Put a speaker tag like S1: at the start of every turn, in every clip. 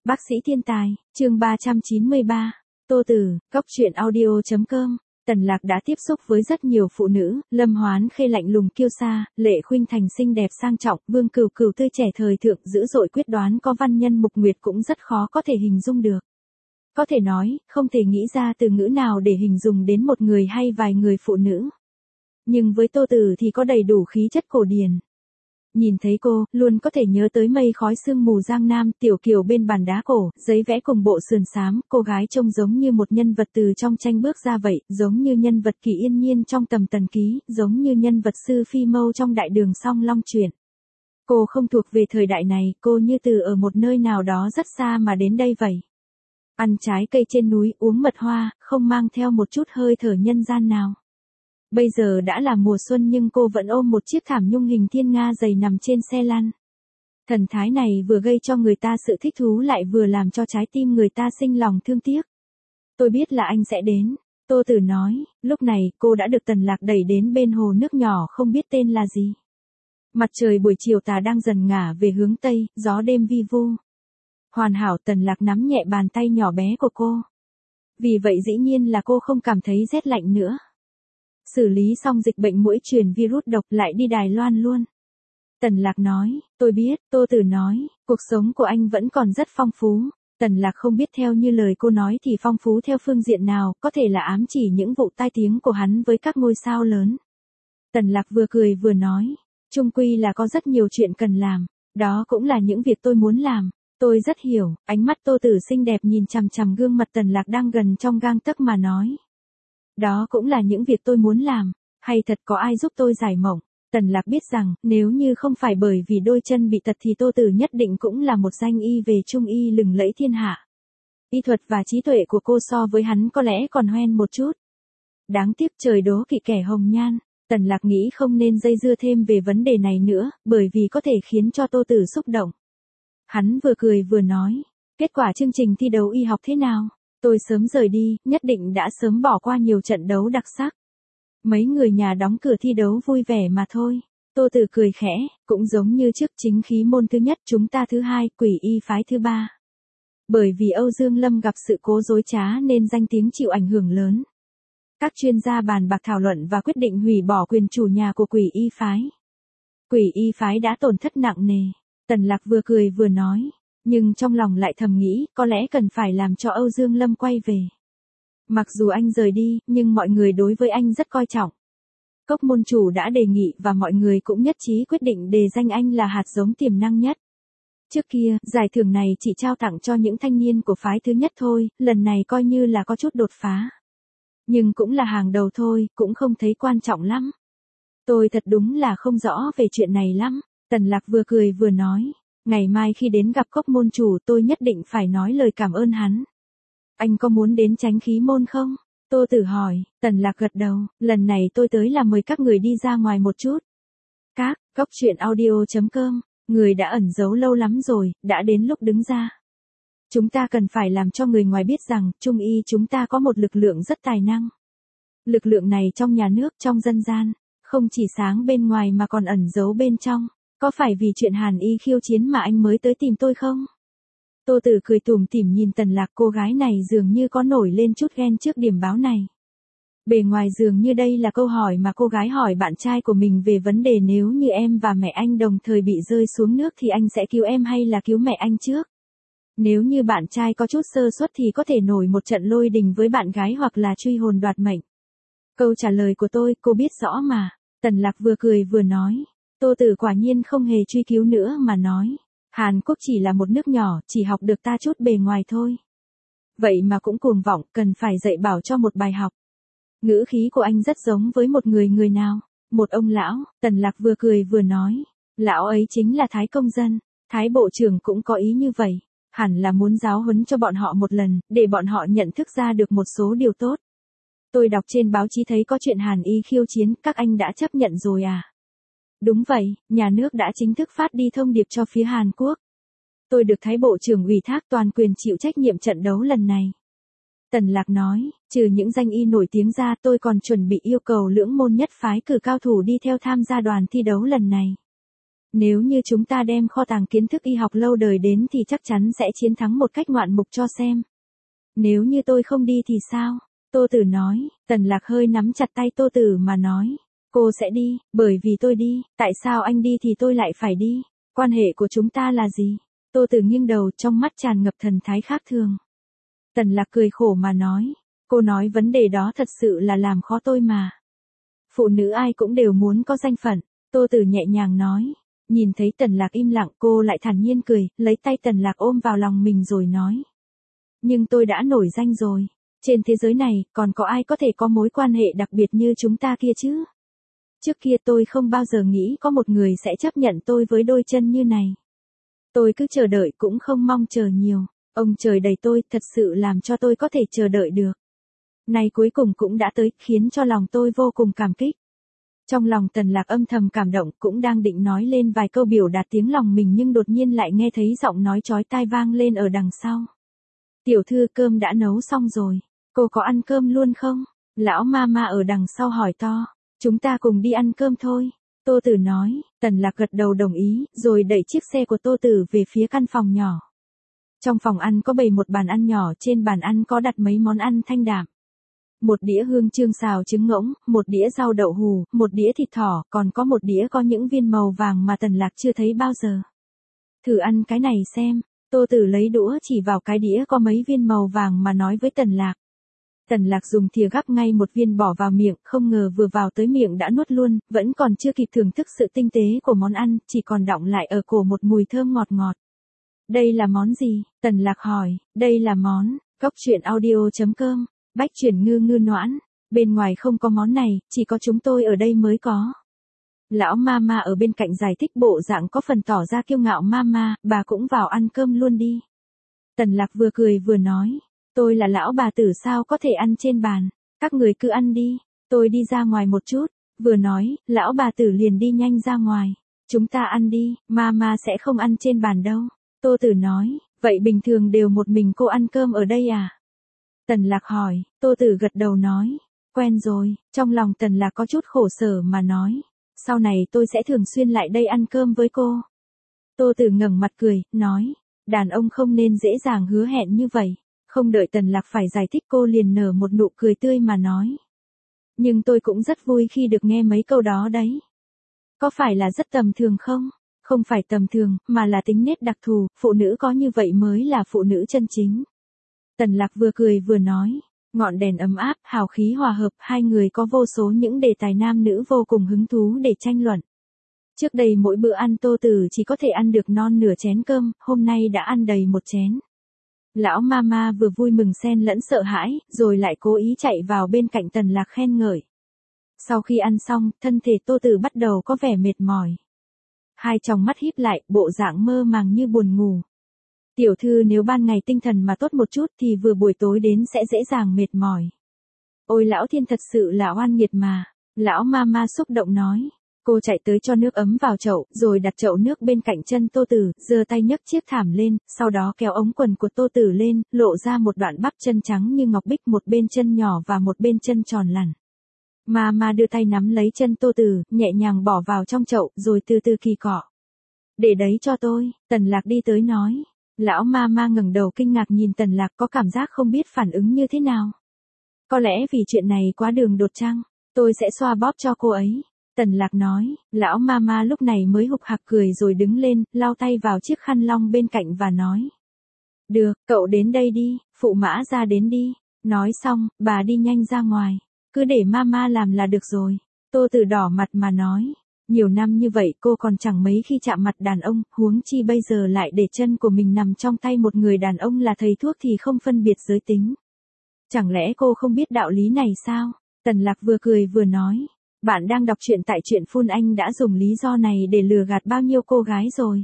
S1: Bác sĩ thiên tài, chương 393. Tô Tử, Cóc truyện audio.com. Tần Lạc đã tiếp xúc với rất nhiều phụ nữ, Lâm Hoán Khê lạnh lùng kiêu sa, Lệ Khuynh Thành xinh đẹp sang trọng, Vương Cửu Cửu tươi trẻ thời thượng dữ dội quyết đoán, có văn nhân Mục Nguyệt cũng rất khó có thể hình dung được. Có thể nói, không thể nghĩ ra từ ngữ nào để hình dung đến một người hay vài người phụ nữ. Nhưng với Tô Tử thì có đầy đủ khí chất cổ điển. Nhìn thấy cô, luôn có thể nhớ tới mây khói sương mù Giang Nam, Tiểu Kiều bên bàn đá cổ, giấy vẽ cùng bộ sườn xám, cô gái trông giống như một nhân vật từ trong tranh bước ra vậy, giống như nhân vật Kỳ Yên Nhiên trong Tầm Tần Ký, giống như nhân vật Sư Phi Mâu trong Đại Đường Song Long truyện. Cô không thuộc về thời đại này, cô như từ ở một nơi nào đó rất xa mà đến đây vậy. Ăn trái cây trên núi, uống mật hoa, không mang theo một chút hơi thở nhân gian nào. Bây giờ đã là mùa xuân nhưng cô vẫn ôm một chiếc thảm nhung hình thiên nga dày nằm trên xe lăn. Thần thái này vừa gây cho người ta sự thích thú lại vừa làm cho trái tim người ta sinh lòng thương tiếc. Tôi biết là anh sẽ đến, Tô Tử nói, lúc này cô đã được Tần Lạc đẩy đến bên hồ nước nhỏ không biết tên là gì. Mặt trời buổi chiều tà đang dần ngả về hướng Tây, gió đêm vi vu. Hoàn hảo. Tần Lạc nắm nhẹ bàn tay nhỏ bé của cô. Vì vậy dĩ nhiên là cô không cảm thấy rét lạnh nữa. Xử lý xong dịch bệnh muỗi truyền virus độc lại đi Đài Loan luôn. Tần Lạc nói, tôi biết. Tô Tử nói, cuộc sống của anh vẫn còn rất phong phú. Tần Lạc không biết theo như lời cô nói thì phong phú theo phương diện nào, có thể là ám chỉ những vụ tai tiếng của hắn với các ngôi sao lớn. Tần Lạc vừa cười vừa nói, chung quy là có rất nhiều chuyện cần làm, đó cũng là những việc tôi muốn làm. Tôi rất hiểu. Ánh mắt Tô Tử xinh đẹp nhìn chằm chằm gương mặt Tần Lạc đang gần trong gang tấc mà nói. Đó cũng là những việc tôi muốn làm, hay thật có ai giúp tôi giải mộng. Tần Lạc biết rằng, nếu như không phải bởi vì đôi chân bị tật thì Tô Tử nhất định cũng là một danh y về trung y lừng lẫy thiên hạ. Y thuật và trí tuệ của cô so với hắn có lẽ còn hoen một chút. Đáng tiếc trời đố kỵ kẻ hồng nhan. Tần Lạc nghĩ không nên dây dưa thêm về vấn đề này nữa, bởi vì có thể khiến cho Tô Tử xúc động. Hắn vừa cười vừa nói, kết quả chương trình thi đấu y học thế nào? Tôi sớm rời đi, nhất định đã sớm bỏ qua nhiều trận đấu đặc sắc. Mấy người nhà đóng cửa thi đấu vui vẻ mà thôi. Tô Tử cười khẽ, cũng giống như trước chính khí môn thứ nhất chúng ta thứ hai, quỷ y phái thứ ba. Bởi vì Âu Dương Lâm gặp sự cố dối trá nên danh tiếng chịu ảnh hưởng lớn. Các chuyên gia bàn bạc thảo luận và quyết định hủy bỏ quyền chủ nhà của quỷ y phái. Quỷ y phái đã tổn thất nặng nề. Tần Lạc vừa cười vừa nói, nhưng trong lòng lại thầm nghĩ, có lẽ cần phải làm cho Âu Dương Lâm quay về. Mặc dù anh rời đi, nhưng mọi người đối với anh rất coi trọng. Cốc môn chủ đã đề nghị và mọi người cũng nhất trí quyết định đề danh anh là hạt giống tiềm năng nhất. Trước kia, giải thưởng này chỉ trao tặng cho những thanh niên của phái thứ nhất thôi, lần này coi như là có chút đột phá. Nhưng cũng là hàng đầu thôi, cũng không thấy quan trọng lắm. Tôi thật đúng là không rõ về chuyện này lắm. Tần Lạc vừa cười vừa nói, ngày mai khi đến gặp Cốc môn chủ tôi nhất định phải nói lời cảm ơn hắn. Anh có muốn đến Chánh Khí môn không? Tô Tử hỏi. Tần Lạc gật đầu, lần này tôi tới là mời các người đi ra ngoài một chút. Các, Cóc truyện audio.com, người đã ẩn giấu lâu lắm rồi, đã đến lúc đứng ra. Chúng ta cần phải làm cho người ngoài biết rằng, trung y chúng ta có một lực lượng rất tài năng. Lực lượng này trong nhà nước, trong dân gian, không chỉ sáng bên ngoài mà còn ẩn giấu bên trong. Có phải vì chuyện Hàn Y khiêu chiến mà anh mới tới tìm tôi không? Tô Tử cười tủm tỉm nhìn Tần Lạc, cô gái này dường như có nổi lên chút ghen trước điểm báo này. Bề ngoài dường như đây là câu hỏi mà cô gái hỏi bạn trai của mình về vấn đề nếu như em và mẹ anh đồng thời bị rơi xuống nước thì anh sẽ cứu em hay là cứu mẹ anh trước? Nếu như bạn trai có chút sơ suất thì có thể nổi một trận lôi đình với bạn gái hoặc là truy hồn đoạt mệnh. Câu trả lời của tôi, cô biết rõ mà. Tần Lạc vừa cười vừa nói. Tô Tử quả nhiên không hề truy cứu nữa mà nói. Hàn Quốc chỉ là một nước nhỏ, chỉ học được ta chút bề ngoài thôi. Vậy mà cũng cuồng vọng, cần phải dạy bảo cho một bài học. Ngữ khí của anh rất giống với một người nào? Một ông lão. Tần Lạc vừa cười vừa nói. Lão ấy chính là Thái Công Dân. Thái Bộ trưởng cũng có ý như vậy. Hẳn là muốn giáo huấn cho bọn họ một lần, để bọn họ nhận thức ra được một số điều tốt. Tôi đọc trên báo chí thấy có chuyện Hàn Y khiêu chiến, các anh đã chấp nhận rồi à? Đúng vậy, nhà nước đã chính thức phát đi thông điệp cho phía Hàn Quốc. Tôi được Thái Bộ trưởng ủy thác toàn quyền chịu trách nhiệm trận đấu lần này. Tần Lạc nói, trừ những danh y nổi tiếng ra tôi còn chuẩn bị yêu cầu Lưỡng Môn nhất phái cử cao thủ đi theo tham gia đoàn thi đấu lần này. Nếu như chúng ta đem kho tàng kiến thức y học lâu đời đến thì chắc chắn sẽ chiến thắng một cách ngoạn mục cho xem. Nếu như tôi không đi thì sao? Tô Tử nói. Tần Lạc hơi nắm chặt tay Tô Tử mà nói. Cô sẽ đi, bởi vì tôi đi, tại sao anh đi thì tôi lại phải đi? Quan hệ của chúng ta là gì? Tô Tử nghiêng đầu, trong mắt tràn ngập thần thái khác thường. Tần Lạc cười khổ mà nói. Cô nói vấn đề đó thật sự là làm khó tôi mà. Phụ nữ ai cũng đều muốn có danh phận. Tô Tử nhẹ nhàng nói. Nhìn thấy Tần Lạc im lặng, cô lại thản nhiên cười, lấy tay Tần Lạc ôm vào lòng mình rồi nói. Nhưng tôi đã nổi danh rồi. Trên thế giới này, còn có ai có thể có mối quan hệ đặc biệt như chúng ta kia chứ? Trước kia tôi không bao giờ nghĩ có một người sẽ chấp nhận tôi với đôi chân như này. Tôi cứ chờ đợi cũng không mong chờ nhiều. Ông trời đầy tôi thật sự làm cho tôi có thể chờ đợi được. Nay cuối cùng cũng đã tới, khiến cho lòng tôi vô cùng cảm kích. Trong lòng Tần Lạc âm thầm cảm động, cũng đang định nói lên vài câu biểu đạt tiếng lòng mình nhưng đột nhiên lại nghe thấy giọng nói chói tai vang lên ở đằng sau. Tiểu thư, cơm đã nấu xong rồi, cô có ăn cơm luôn không? Lão mama ở đằng sau hỏi to. Chúng ta cùng đi ăn cơm thôi. Tô Tử nói. Tần Lạc gật đầu đồng ý, rồi đẩy chiếc xe của Tô Tử về phía căn phòng nhỏ. Trong phòng ăn có bày một bàn ăn nhỏ, trên bàn ăn có đặt mấy món ăn thanh đạm. Một đĩa hương trương xào trứng ngỗng, một đĩa rau đậu hù, một đĩa thịt thỏ, còn có một đĩa có những viên màu vàng mà Tần Lạc chưa thấy bao giờ. Thử ăn cái này xem. Tô Tử lấy đũa chỉ vào cái đĩa có mấy viên màu vàng mà nói với Tần Lạc. Tần Lạc dùng thìa gắp ngay một viên bỏ vào miệng, không ngờ vừa vào tới miệng đã nuốt luôn, vẫn còn chưa kịp thưởng thức sự tinh tế của món ăn, chỉ còn đọng lại ở cổ một mùi thơm ngọt ngọt. Đây là món gì? Tần Lạc hỏi. Đây là món, coctruyện.audio.com, bách chuyển ngư ngư noãn. Bên ngoài không có món này, chỉ có chúng tôi ở đây mới có. Lão mama ở bên cạnh giải thích bộ dạng có phần tỏ ra kiêu ngạo. Mama, bà cũng vào ăn cơm luôn đi. Tần Lạc vừa cười vừa nói. Tôi là lão bà tử sao có thể ăn trên bàn. Các người cứ ăn đi. Tôi đi ra ngoài một chút. Vừa nói, lão bà tử liền đi nhanh ra ngoài. Chúng ta ăn đi, mama sẽ không ăn trên bàn đâu. Tô Tử nói. Vậy bình thường đều một mình cô ăn cơm ở đây à? Tần Lạc hỏi. Tô Tử gật đầu nói. Quen rồi. Trong lòng Tần Lạc có chút khổ sở mà nói. Sau này tôi sẽ thường xuyên lại đây ăn cơm với cô. Tô Tử ngẩng mặt cười, nói. Đàn ông không nên dễ dàng hứa hẹn như vậy. Không đợi Tần Lạc phải giải thích cô liền nở một nụ cười tươi mà nói. Nhưng tôi cũng rất vui khi được nghe mấy câu đó đấy. Có phải là rất tầm thường không? Không phải tầm thường, mà là tính nết đặc thù, phụ nữ có như vậy mới là phụ nữ chân chính. Tần Lạc vừa cười vừa nói. Ngọn đèn ấm áp, hào khí hòa hợp, hai người có vô số những đề tài nam nữ vô cùng hứng thú để tranh luận. Trước đây mỗi bữa ăn Tô Tử chỉ có thể ăn được non nửa chén cơm, hôm nay đã ăn đầy một chén. Lão mama vừa vui mừng xen lẫn sợ hãi, rồi lại cố ý chạy vào bên cạnh Tần Lạc khen ngợi. Sau khi ăn xong, thân thể Tô Tử bắt đầu có vẻ mệt mỏi. Hai tròng mắt híp lại, bộ dạng mơ màng như buồn ngủ. Tiểu thư, nếu ban ngày tinh thần mà tốt một chút thì vừa buổi tối đến sẽ dễ dàng mệt mỏi. Ôi lão thiên, thật sự là oan nghiệt mà. Lão mama xúc động nói. Cô chạy tới cho nước ấm vào chậu, rồi đặt chậu nước bên cạnh chân Tô Tử, giơ tay nhấc chiếc thảm lên, sau đó kéo ống quần của Tô Tử lên, lộ ra một đoạn bắp chân trắng như ngọc bích, một bên chân nhỏ và một bên chân tròn lẳn. Mama đưa tay nắm lấy chân Tô Tử, nhẹ nhàng bỏ vào trong chậu, rồi từ từ kỳ cọ. Để đấy cho tôi. Tần Lạc đi tới nói. Lão mama ngẩng đầu kinh ngạc nhìn Tần Lạc, có cảm giác không biết phản ứng như thế nào. Có lẽ vì chuyện này quá đường đột chăng? Tôi sẽ xoa bóp cho cô ấy. Tần Lạc nói. Lão mama lúc này mới hục hạc cười rồi đứng lên, lau tay vào chiếc khăn lông bên cạnh và nói. Được, cậu đến đây đi, phụ mã ra đến đi. Nói xong, bà đi nhanh ra ngoài. Cứ để mama làm là được rồi. Tô Tử đỏ mặt mà nói. Nhiều năm như vậy cô còn chẳng mấy khi chạm mặt đàn ông, huống chi bây giờ lại để chân của mình nằm trong tay một người đàn ông là thầy thuốc thì không phân biệt giới tính. Chẳng lẽ cô không biết đạo lý này sao? Tần Lạc vừa cười vừa nói. Bạn đang đọc truyện tại truyện Phun, anh đã dùng lý do này để lừa gạt bao nhiêu cô gái rồi?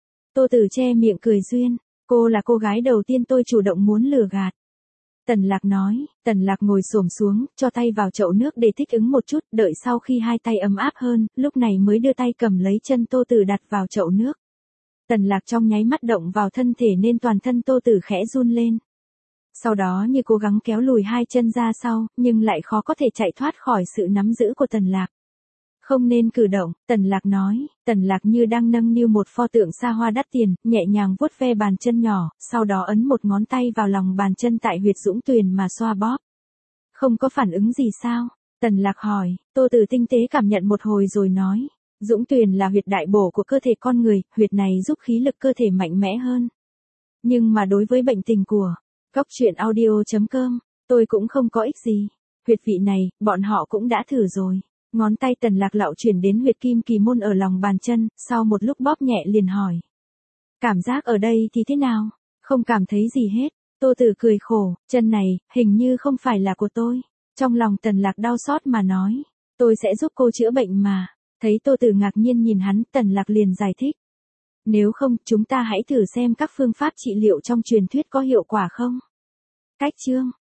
S1: Tô Tử che miệng cười duyên. Cô là cô gái đầu tiên tôi chủ động muốn lừa gạt. Tần Lạc nói. Tần Lạc ngồi xổm xuống, cho tay vào chậu nước để thích ứng một chút, đợi sau khi hai tay ấm áp hơn, lúc này mới đưa tay cầm lấy chân Tô Tử đặt vào chậu nước. Tần Lạc trong nháy mắt động vào thân thể nên toàn thân Tô Tử khẽ run lên. Sau đó như cố gắng kéo lùi hai chân ra sau, nhưng lại khó có thể chạy thoát khỏi sự nắm giữ của Tần Lạc. Không nên cử động, Tần Lạc nói. Tần Lạc như đang nâng niu một pho tượng xa hoa đắt tiền, nhẹ nhàng vuốt ve bàn chân nhỏ, sau đó ấn một ngón tay vào lòng bàn chân tại huyệt Dũng Tuyền mà xoa bóp. Không có phản ứng gì sao? Tần Lạc hỏi. Tô Từ tinh tế cảm nhận một hồi rồi nói. Dũng Tuyền là huyệt đại bổ của cơ thể con người, huyệt này giúp khí lực cơ thể mạnh mẽ hơn. Nhưng mà đối với bệnh tình của Cóc Truyện Audio.com, tôi cũng không có ích gì. Huyệt vị này, bọn họ cũng đã thử rồi. Ngón tay Tần Lạc lạo chuyển đến huyệt kim kỳ môn ở lòng bàn chân, sau một lúc bóp nhẹ liền hỏi. Cảm giác ở đây thì thế nào? Không cảm thấy gì hết. Tô Tử cười khổ, chân này, hình như không phải là của tôi. Trong lòng Tần Lạc đau xót mà nói. Tôi sẽ giúp cô chữa bệnh mà. Thấy Tô Tử ngạc nhiên nhìn hắn, Tần Lạc liền giải thích. Nếu không, chúng ta hãy thử xem các phương pháp trị liệu trong truyền thuyết có hiệu quả không? Cách chương